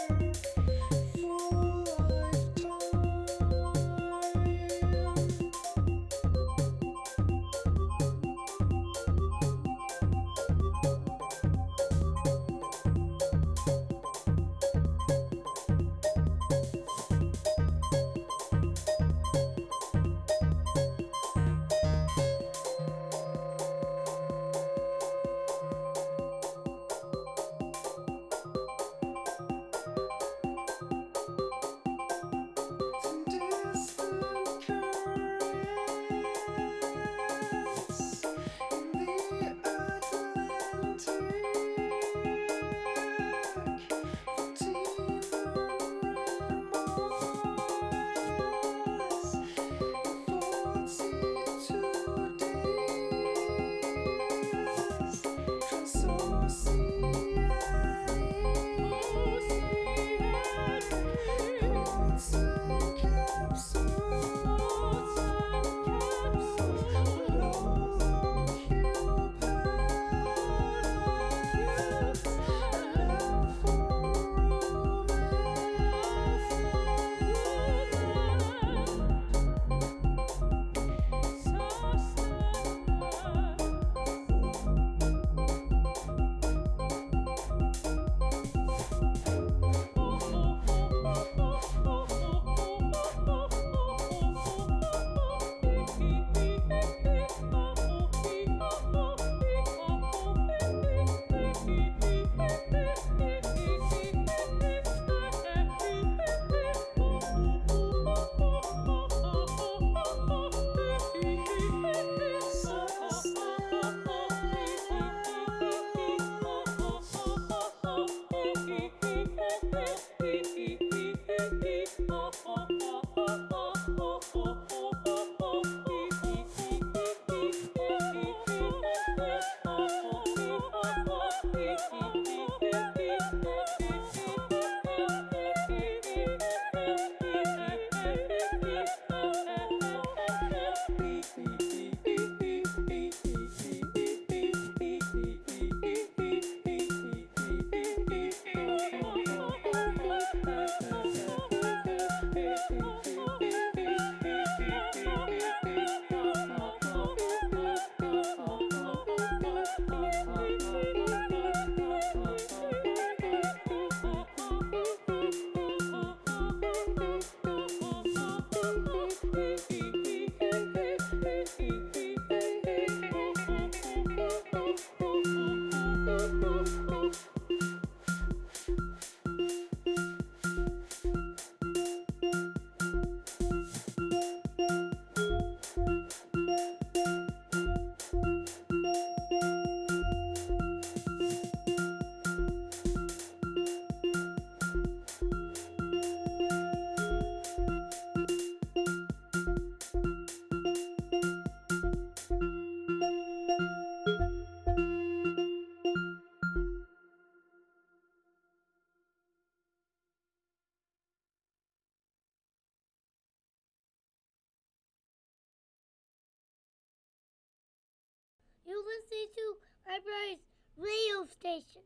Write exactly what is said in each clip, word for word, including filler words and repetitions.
You're listening to Library's radio station,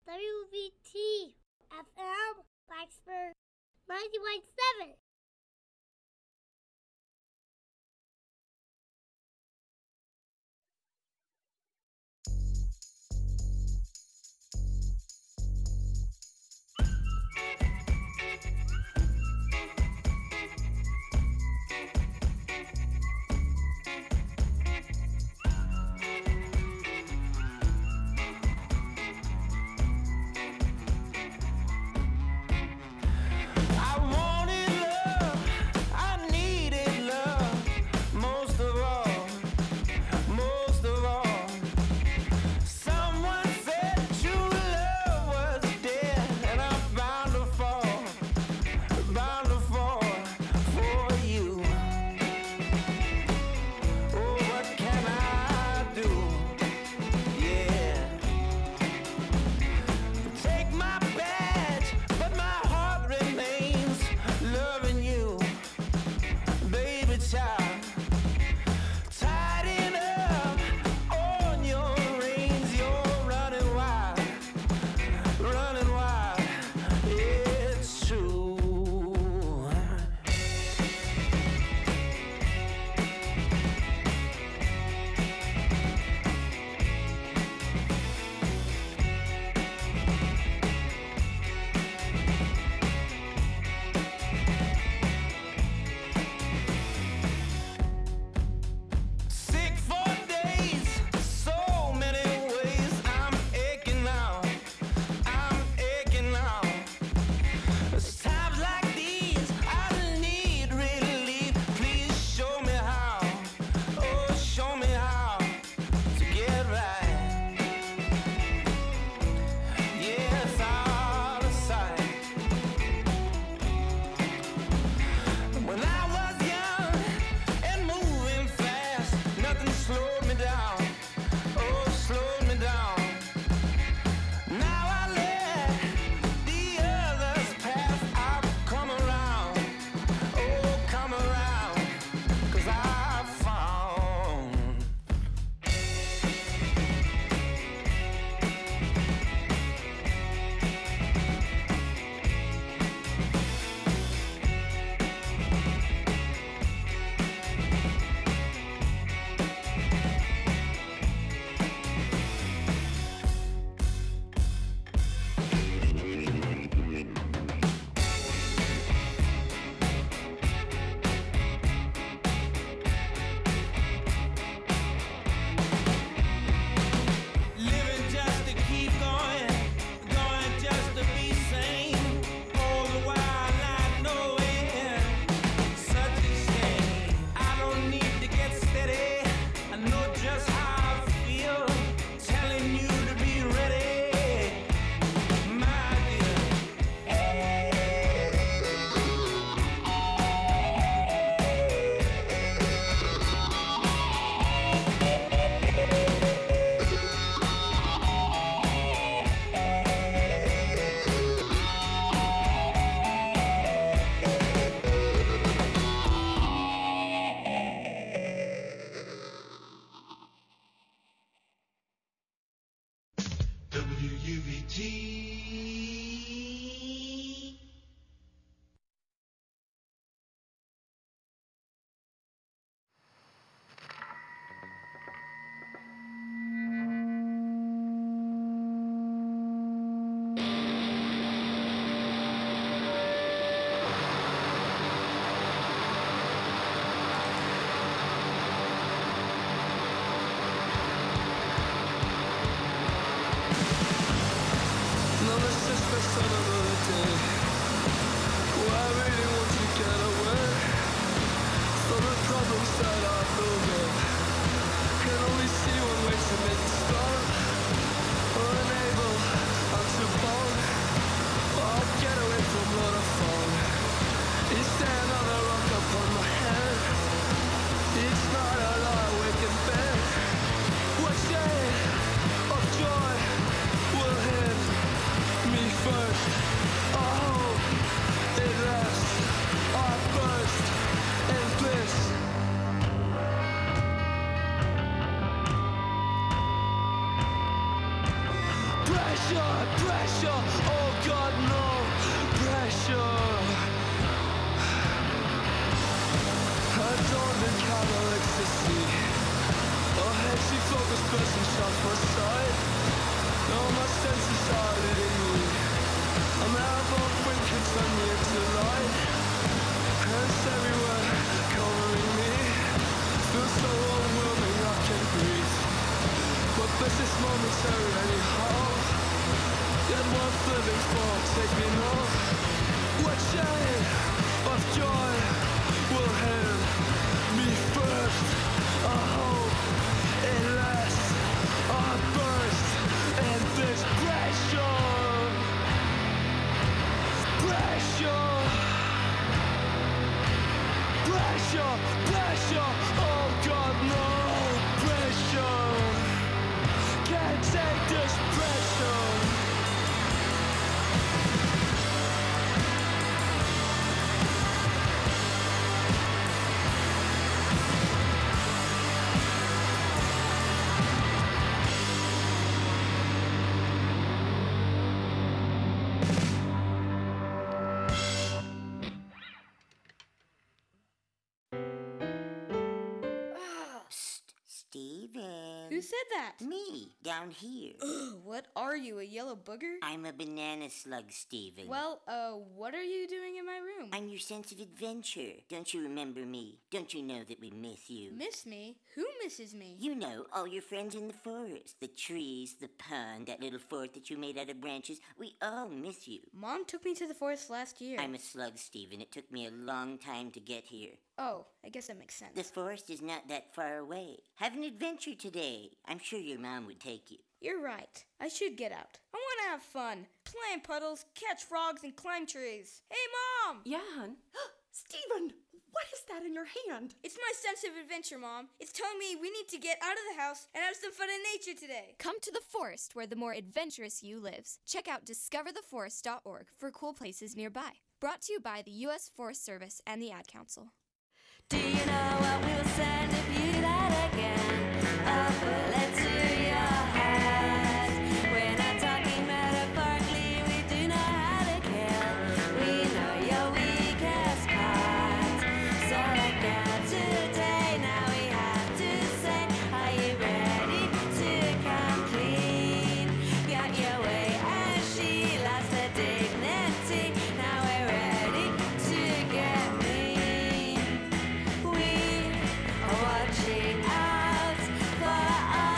W V T F M, Blacksburg, ninety point seven. I wanted love. Who said that? Me, down here. Ugh, what are you, a yellow booger? I'm a banana slug, Steven. Well, uh, what are you doing in my room? I'm your sense of adventure. Don't you remember me? Don't you know that we miss you? Miss me? Who misses me? You know, all your friends in the forest. The trees, the pond, that little fort that you made out of branches. We all miss you. Mom took me to the forest last year. I'm a slug, Steven. It took me a long time to get here. Oh, I guess that makes sense. The forest is not that far away. Have an adventure today. I'm sure your mom would take you. You're right. I should get out. I want to have fun. Play in puddles, catch frogs, and climb trees. Hey, Mom! Yeah, hon. Steven, what is that in your hand? It's my sense of adventure, Mom. It's telling me we need to get out of the house and have some fun in nature today. Come to the forest where the more adventurous you lives. Check out discover the forest dot org for cool places nearby. Brought to you by the U S Forest Service and the Ad Council. Do you know what we'll send if you that again? A bullet to your head. We're not talking metaphorically, we do know how to kill. We know your weakest part. So like now today, now we have to say, are you ready to come clean? Got your way as she lost her dignity. Now we're ready to get mean. We are watching out for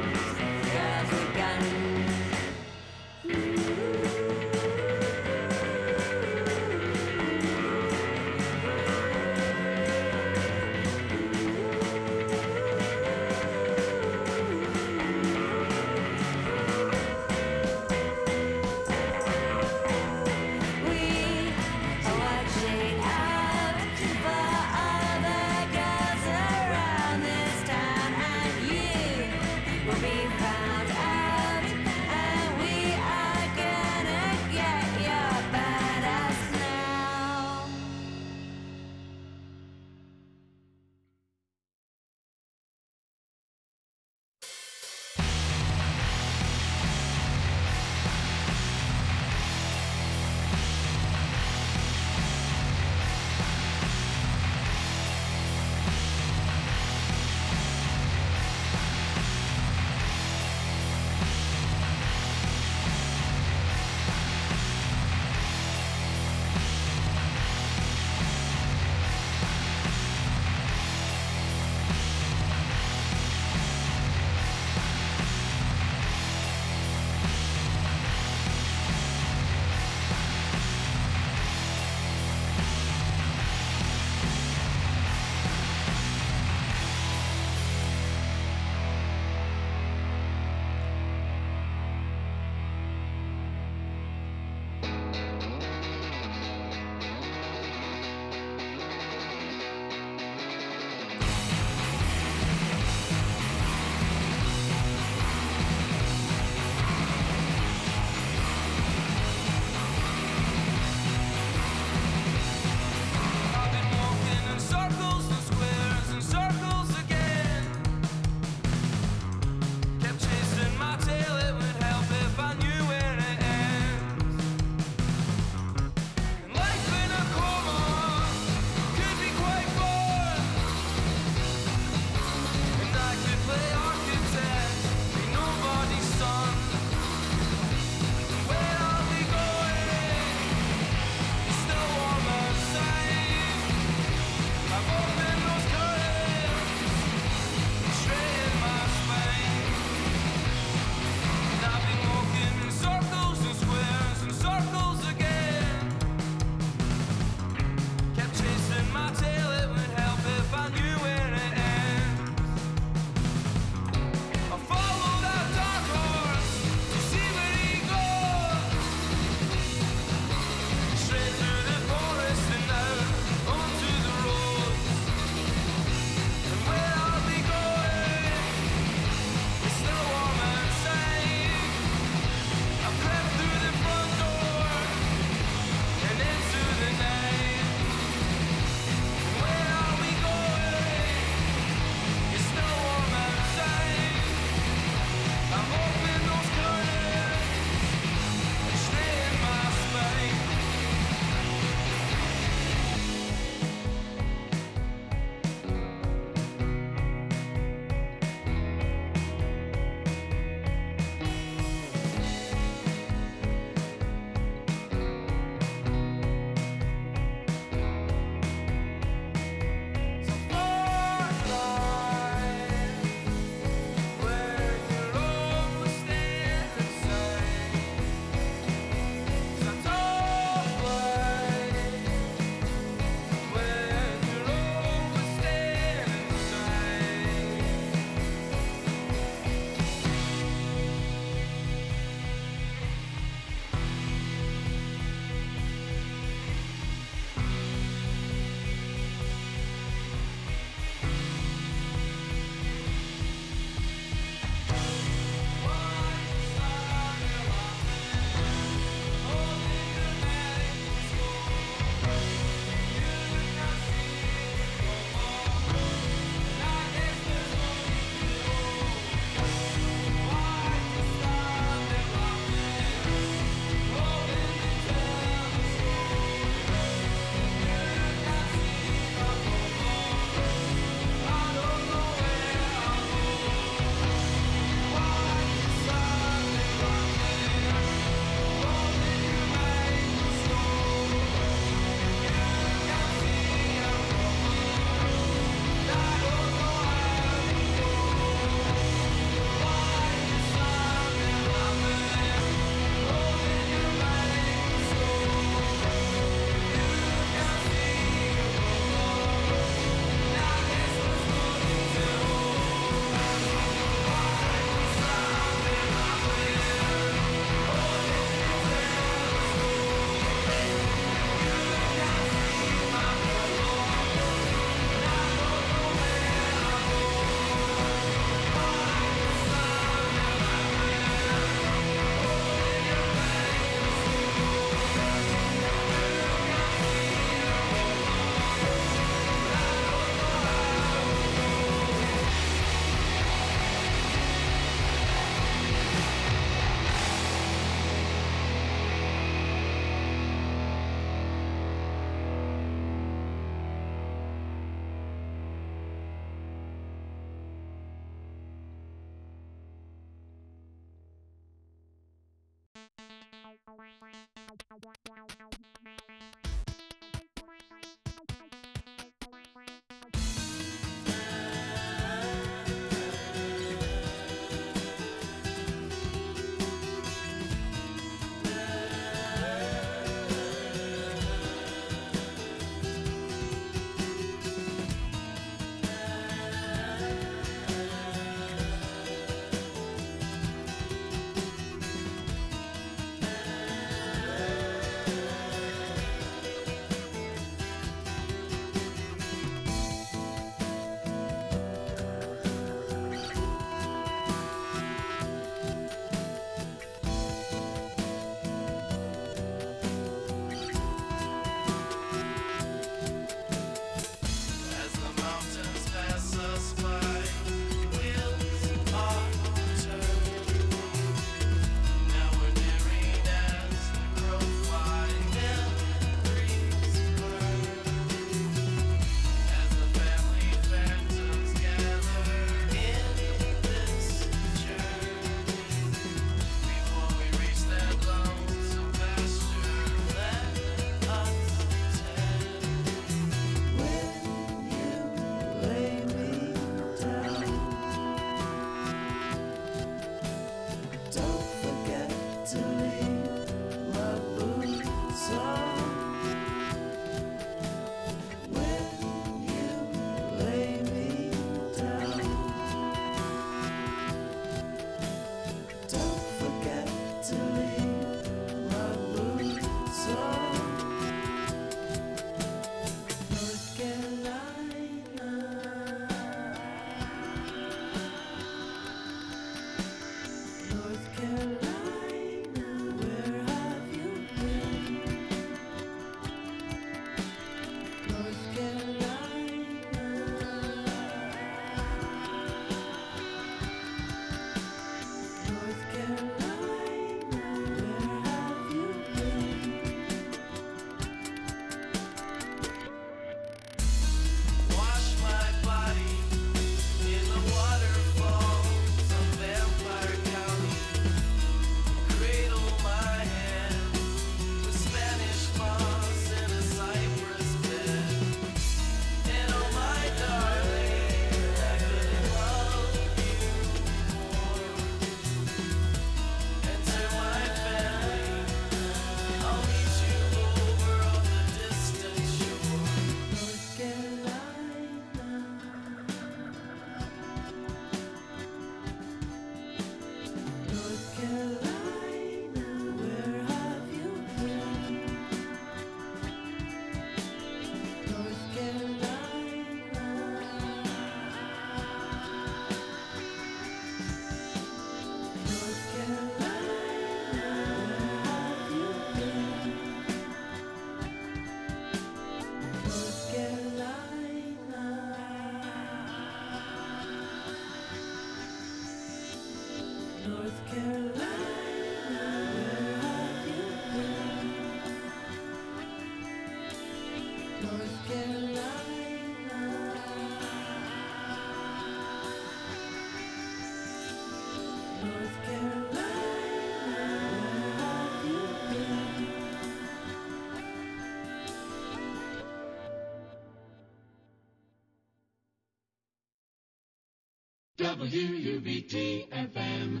W U B T F M.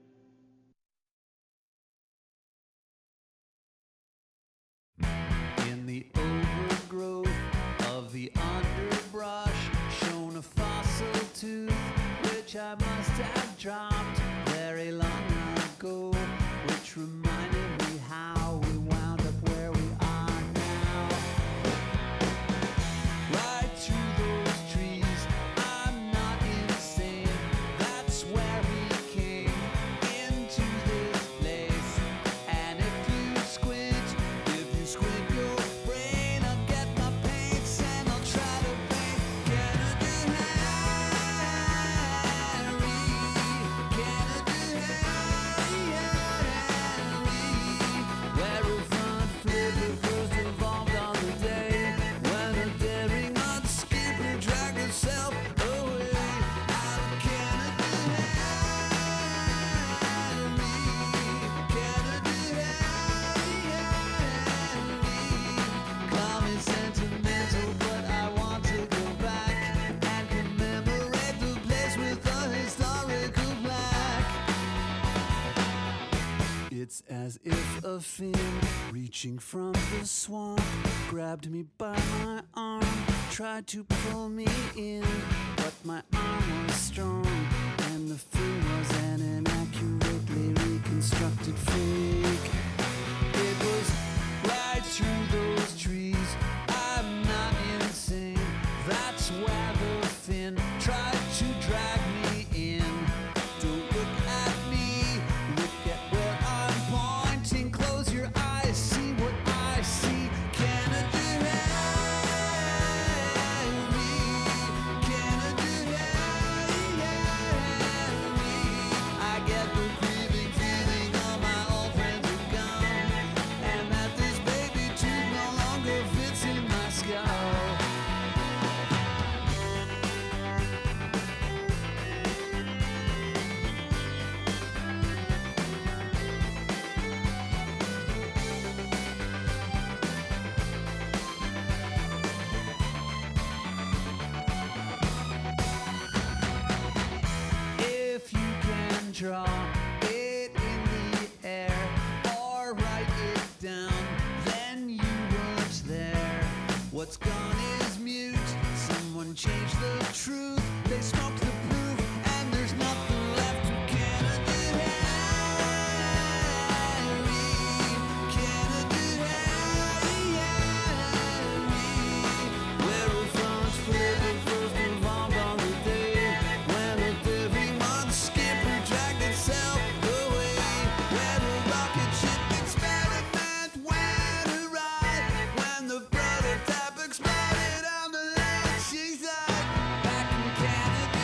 In the overgrowth of the underbrush shone a fossil tooth, which I must have dropped very long ago, which reminded me how we wound up where we are now. Right through those trees, I'm not insane. That's where we came into this place. And if you squint, if you squint your brain, I'll get my paints and I'll try to paint Kennedy Harry, a fin reaching from the swamp, grabbed me by my arm, tried to pull me in, but my arm was strong, and the fin was an inaccurately reconstructed fake. It was right through those trees. I'm not insane. That's where the fin tried to drag me in. Don't look at me, look at where I'm pointing. Close your eyes, see what I see. Canada, Harry. Canada, Harry. I get the grieving feeling all my old friends are gone, and that this baby tooth no longer fits in my skull. If you can draw it in the air or write it down, then you weren't there. What's gone is mute. Someone changed the truth. They smoked the proof, and there's nothing left to Canada, Harry. Canada, Harry. Where a France flavor first evolved on the day when a every month skipper dragged itself away. Where the rocket ship experiment went awry, when the prototype exploded on the land seaside. Back in Canada,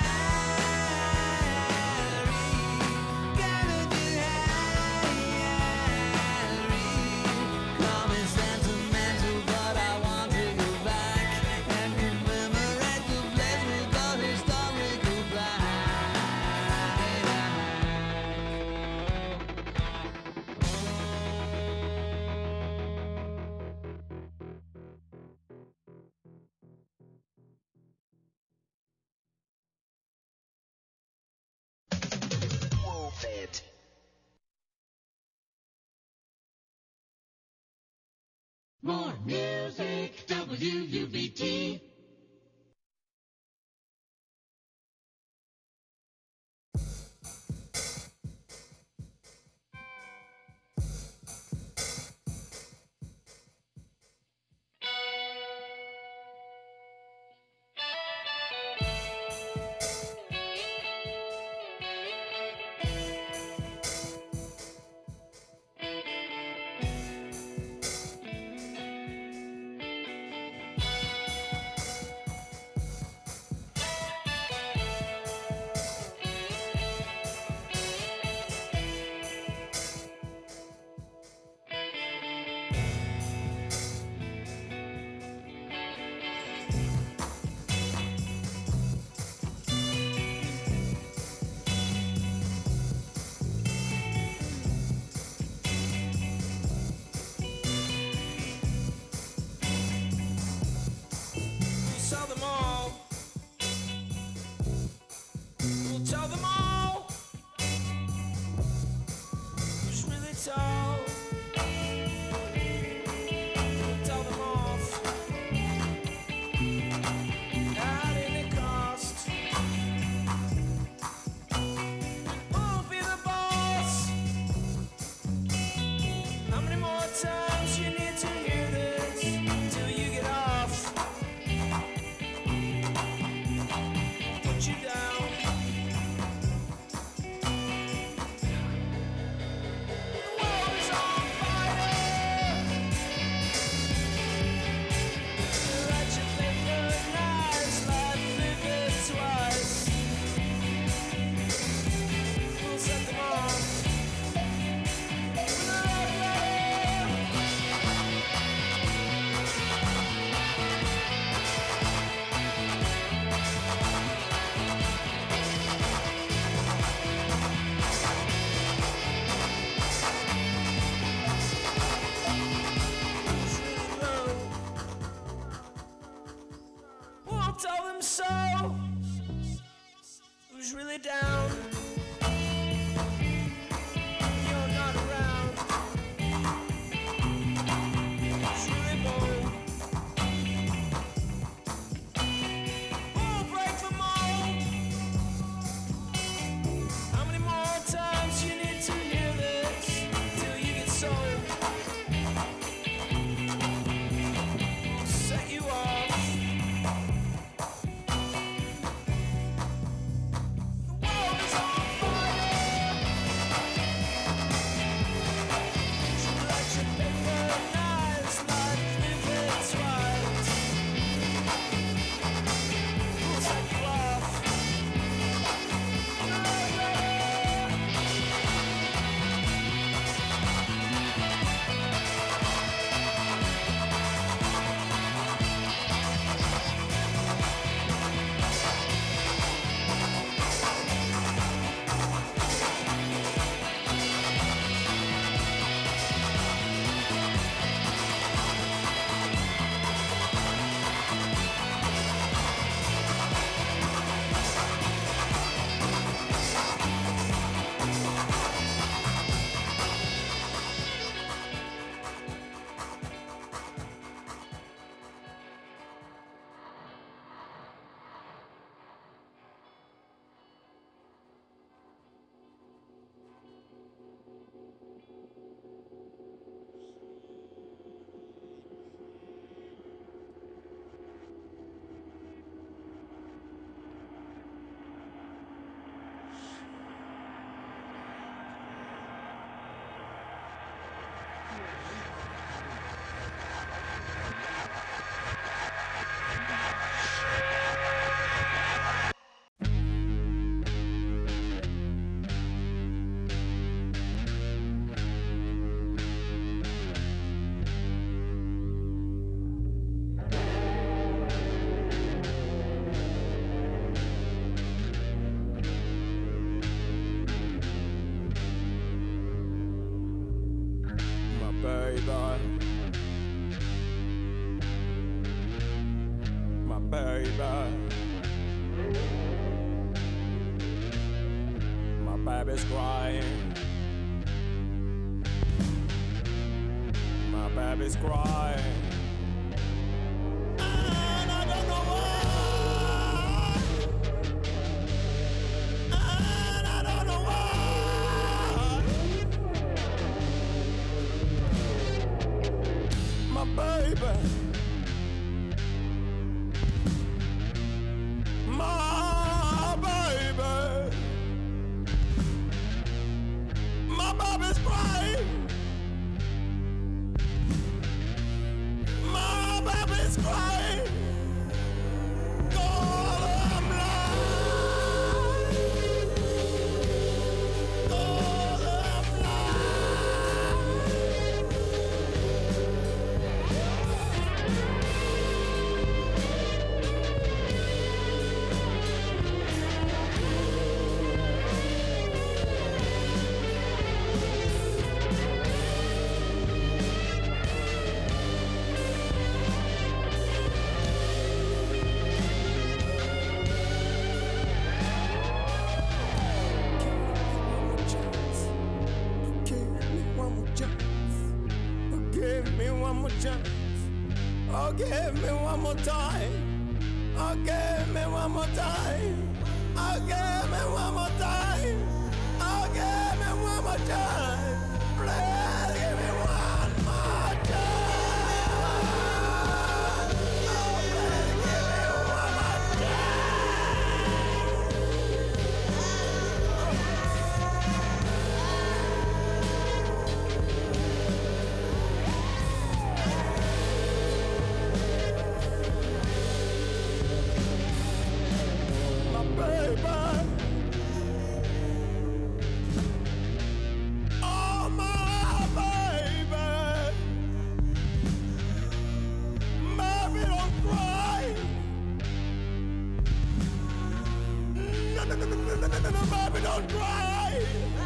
Harry. Canada, Harry. Call me sentimental, but I want to go back and commemorate the place with all historical black. More music, W U B T. Tell them all. We'll tell them all. Who's really tall? We'll tell them off. At any cost. Who'll be the boss? How many more times you need to hear this till you get off? Put you down. The world is on fire. Let your finger nice, life live it twice. We'll set them off. With a love letter. Who's really low? We'll tell them so. Who's really down? You're not around. My baby's crying. My baby's crying. And I don't know why. And I don't know why. My baby. My baby. My baby's crying. My baby's crying. God, I'm blind. God, I'm Give me one more chance. Oh, give me one more time. Oh, give me one more time. Oh, give me one more time. Oh, give me one more time. Please give me one more time. Oh, please give me one more don't cry.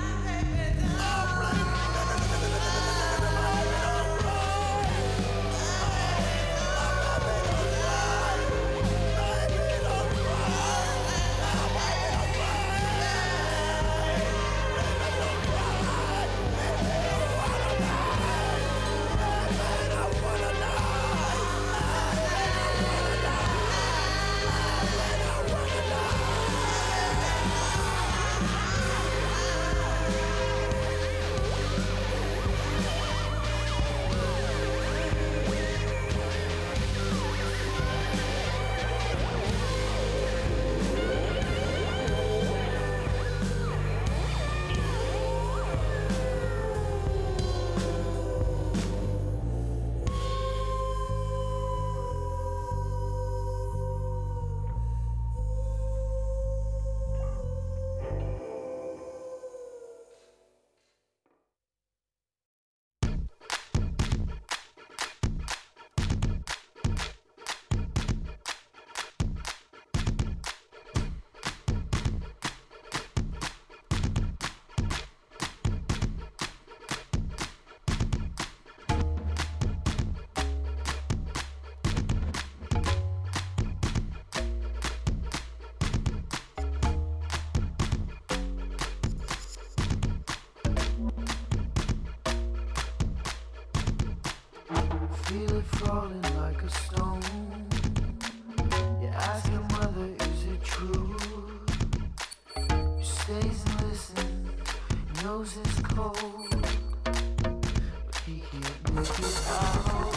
Feel it falling like a stone. You ask your mother, is it true? She stays and listens, knows it's cold, but he can't make it out.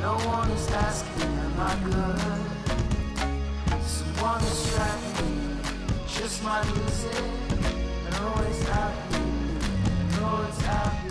No one is asking, am I good? Someone distract me, just my music. I know it's happy, I know it's happy.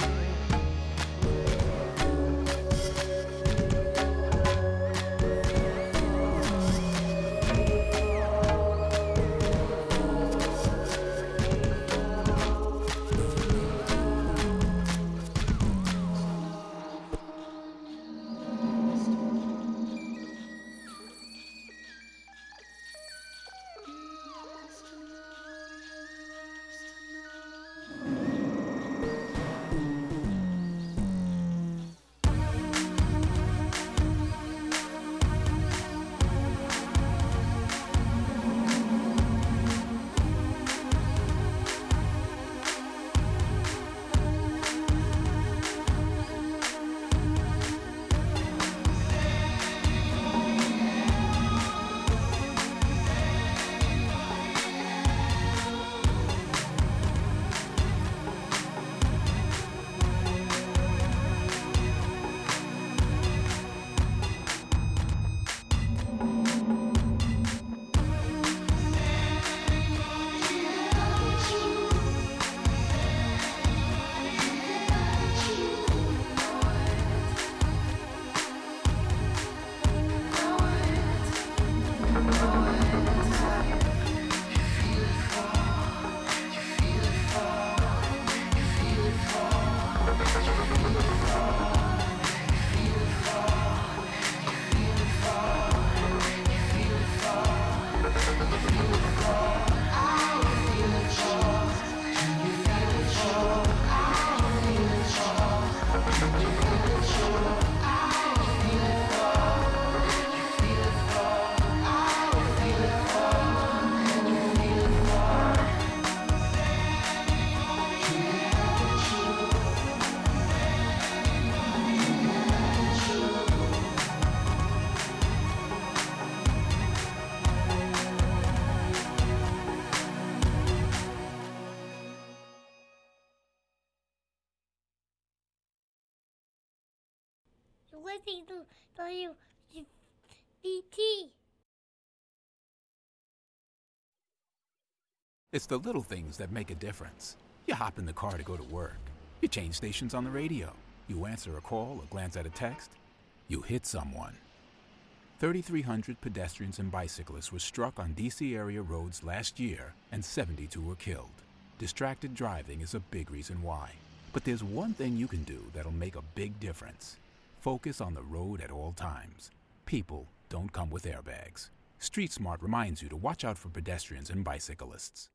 You're listening to W B T. It's the little things that make a difference. You hop in the car to go to work. You change stations on the radio. You answer a call or glance at a text. You hit someone. thirty-three hundred pedestrians and bicyclists were struck on D C area roads last year, and seventy-two were killed. Distracted driving is a big reason why. But there's one thing you can do that'll make a big difference. Focus on the road at all times. People don't come with airbags. Street Smart reminds you to watch out for pedestrians and bicyclists.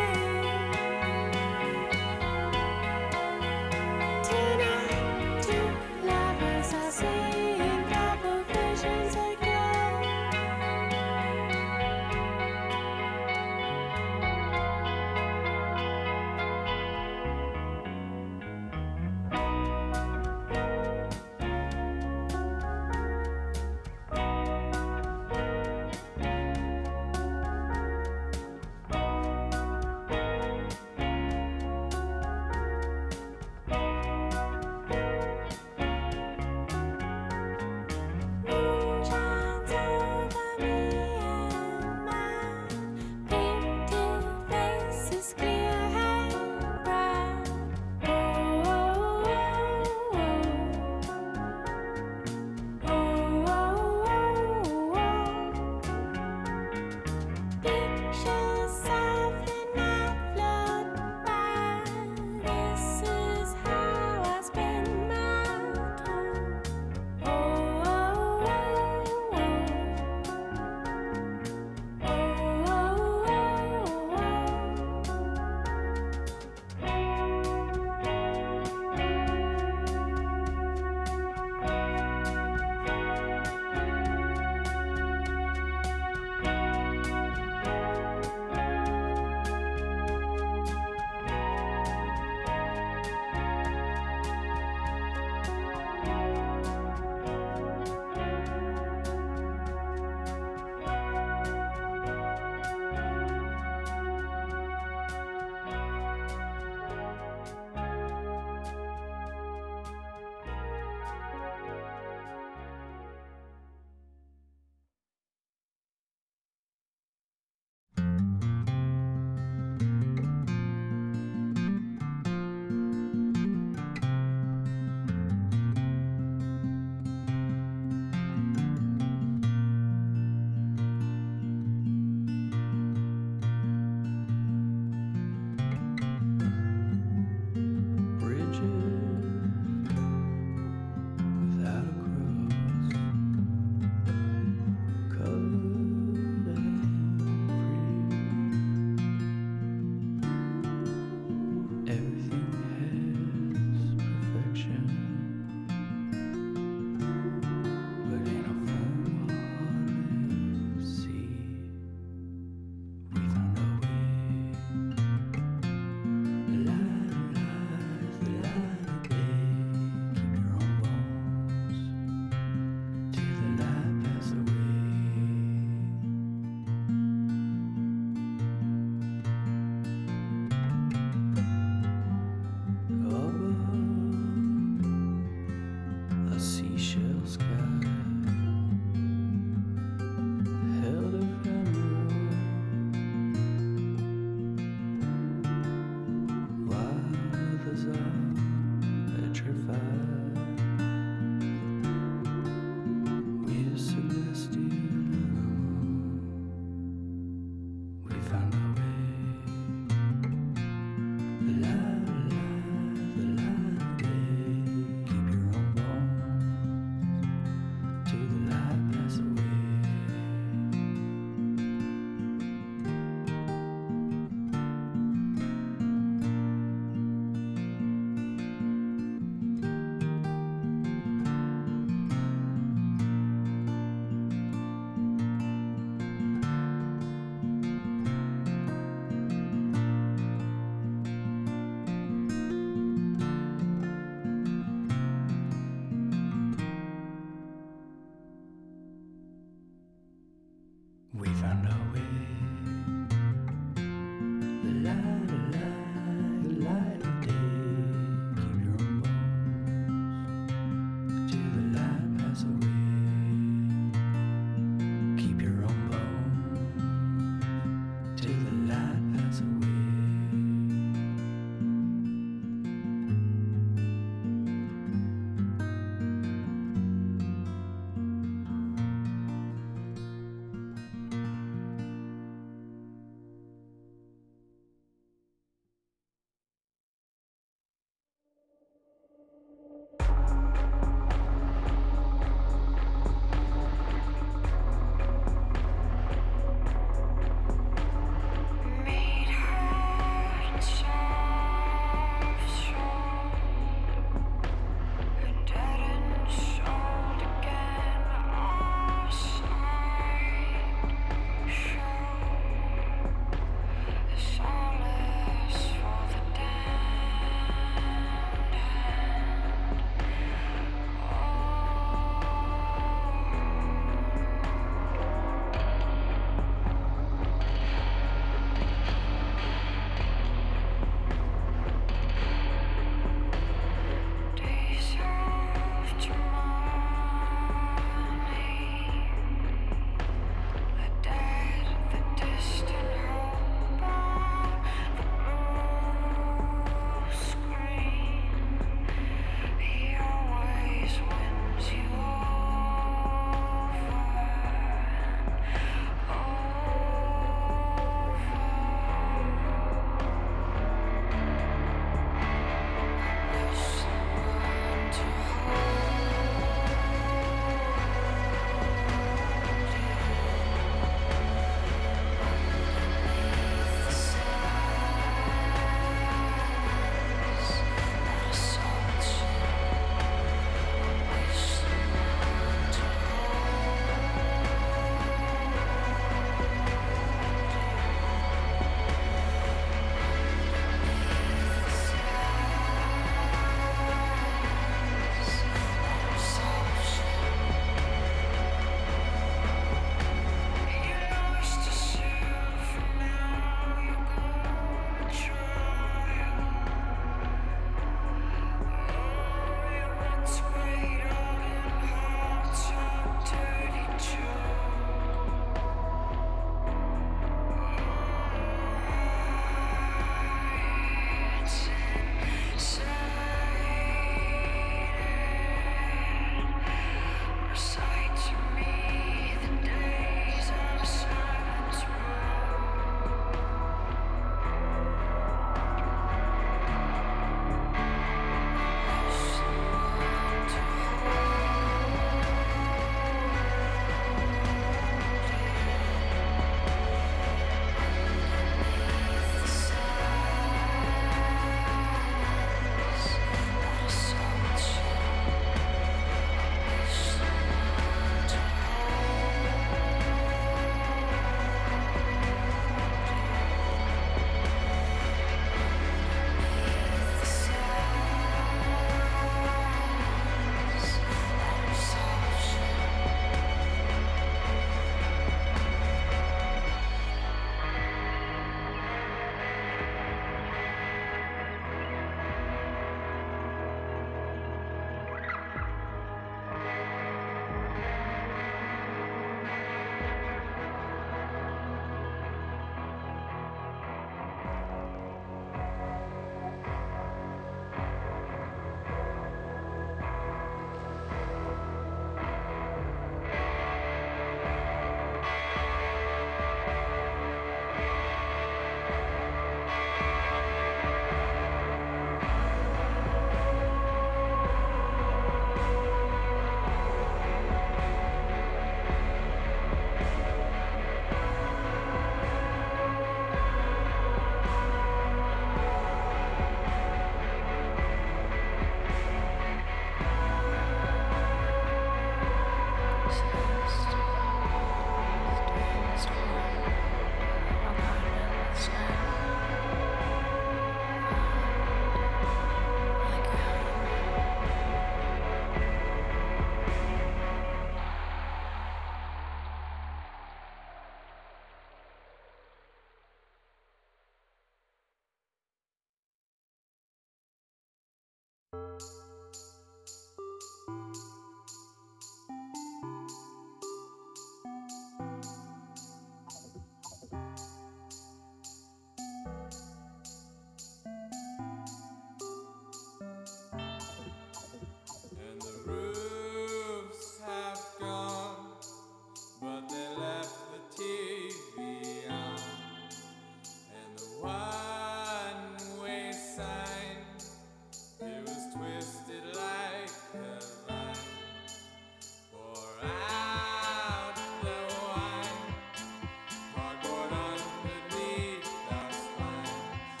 one-way sign. It was twisted like a line. Pour out the wine. Cardboard underneath our spines.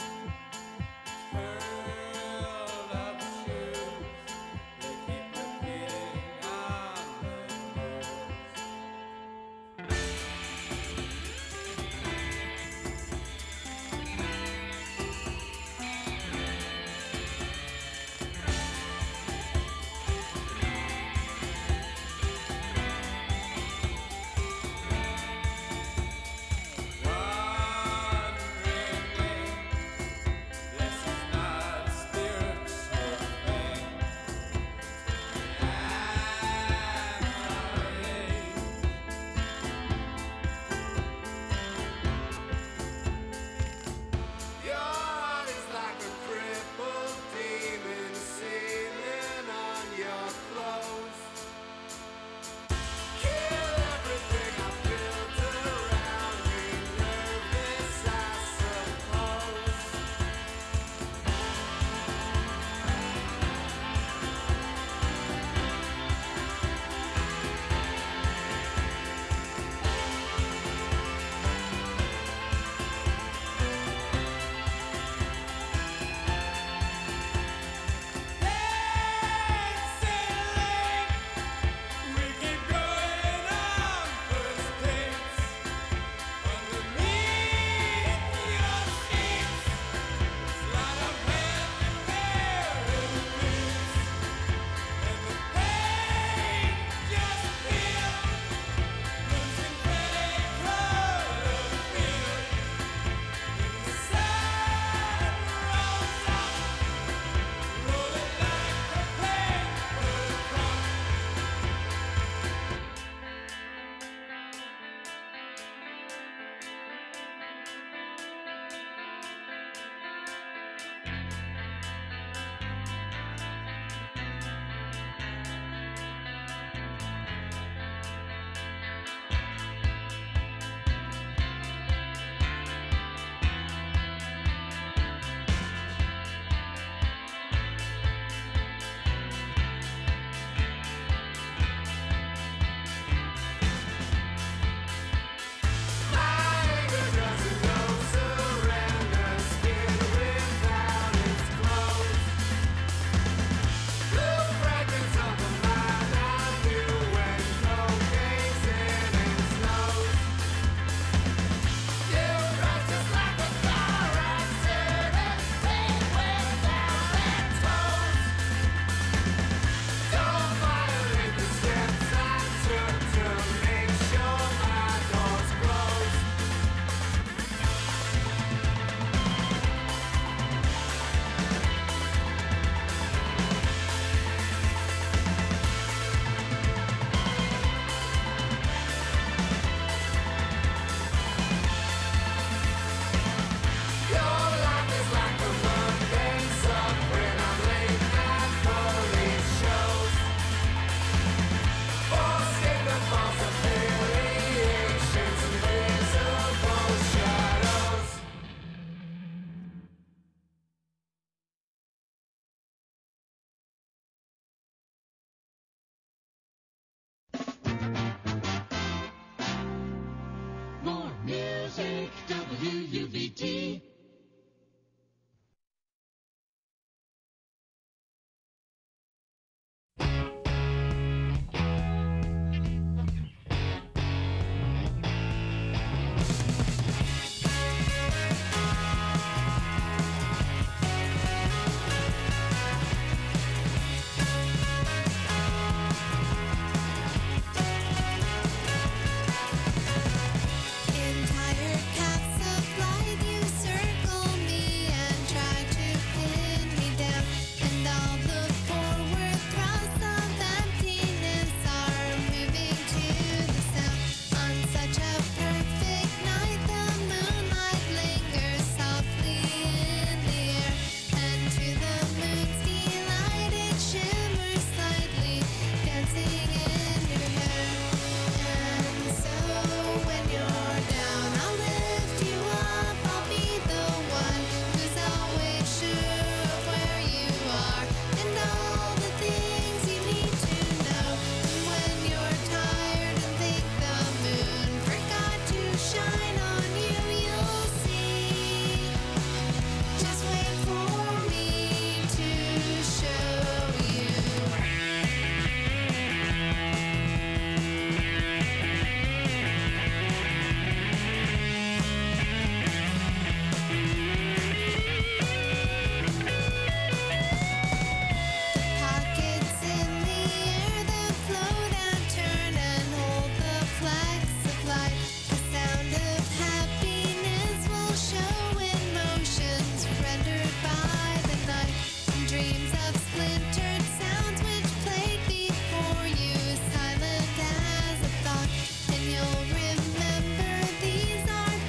Curled up shoes. They keep repeating on the news. This is not a spiritual thing. Your heart is like a crippled demon sealing on your clothes. Kill everything I built around me, nervous I suppose. We keep going on first dates underneath your sheets. Sleight of hand and parodies, and the pain just feels losing pretty color field. The sun rolls up, rolling like a paper cup. Anger doesn't know surrender, skin without its clothes. Blue fragments of a mind I knew when cocaine's in its nose. You crash just like a car accident, feet without its toes. Don't violate the steps I took to make sure my door's closed. Your life is like a mundane suffering on late night police shows. Forced into false affiliations, invisible shadows. More music, W U V T.